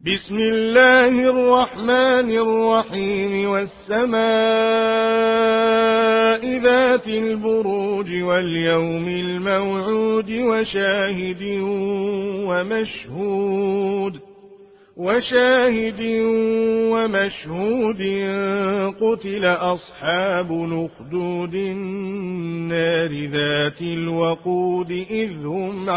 بسم الله الرحمن الرحيم والسماء ذات البروج واليوم الموعود وشاهد ومشهود قتل أصحاب الأخدود النار ذات الوقود إذ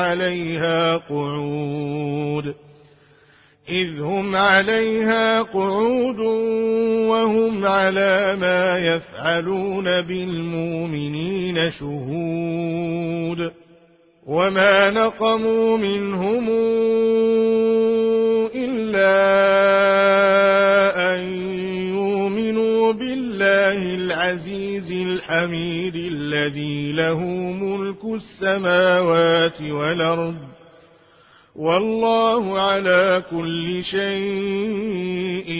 هم عليها قعود وهم على ما يفعلون بالمؤمنين شهود وما نقموا منهم إلا أن يؤمنوا بالله العزيز الحميد الذي له ملك السماوات والأرض والله على كل شيء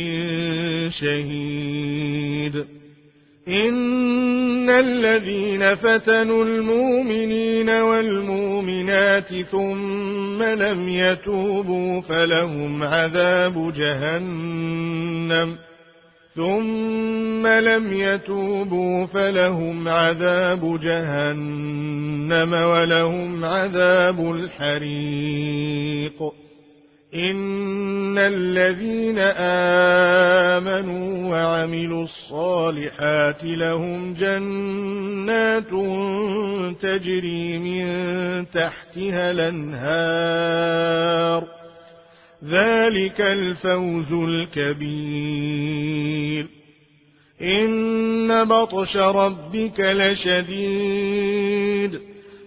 شهيد. إن الذين فتنوا المؤمنين والمؤمنات ثم لم يتوبوا فلهم عذاب جهنم ولهم عذاب الحريق. إن الذين آمنوا وعملوا الصالحات لهم جنات تجري من تحتها الأنهار ذلك الفوز الكبير. إن بطش ربك لشديد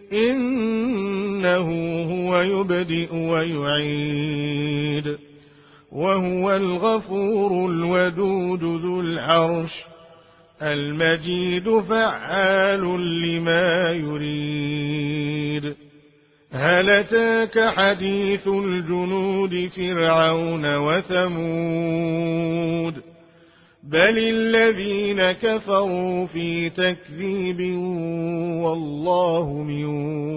إنه هو يبدئ ويعيد وهو الغفور الودود ذو العرش المجيد فعال لما يريد. هل أتاك حديث الجنود فرعون وثمود بل الذين كفروا في تكذيب والله من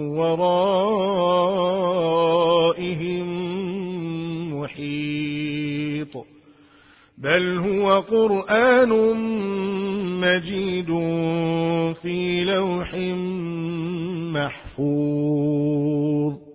ورائهم محيط. بل هو قرآن مجيد في لوح محفوظ.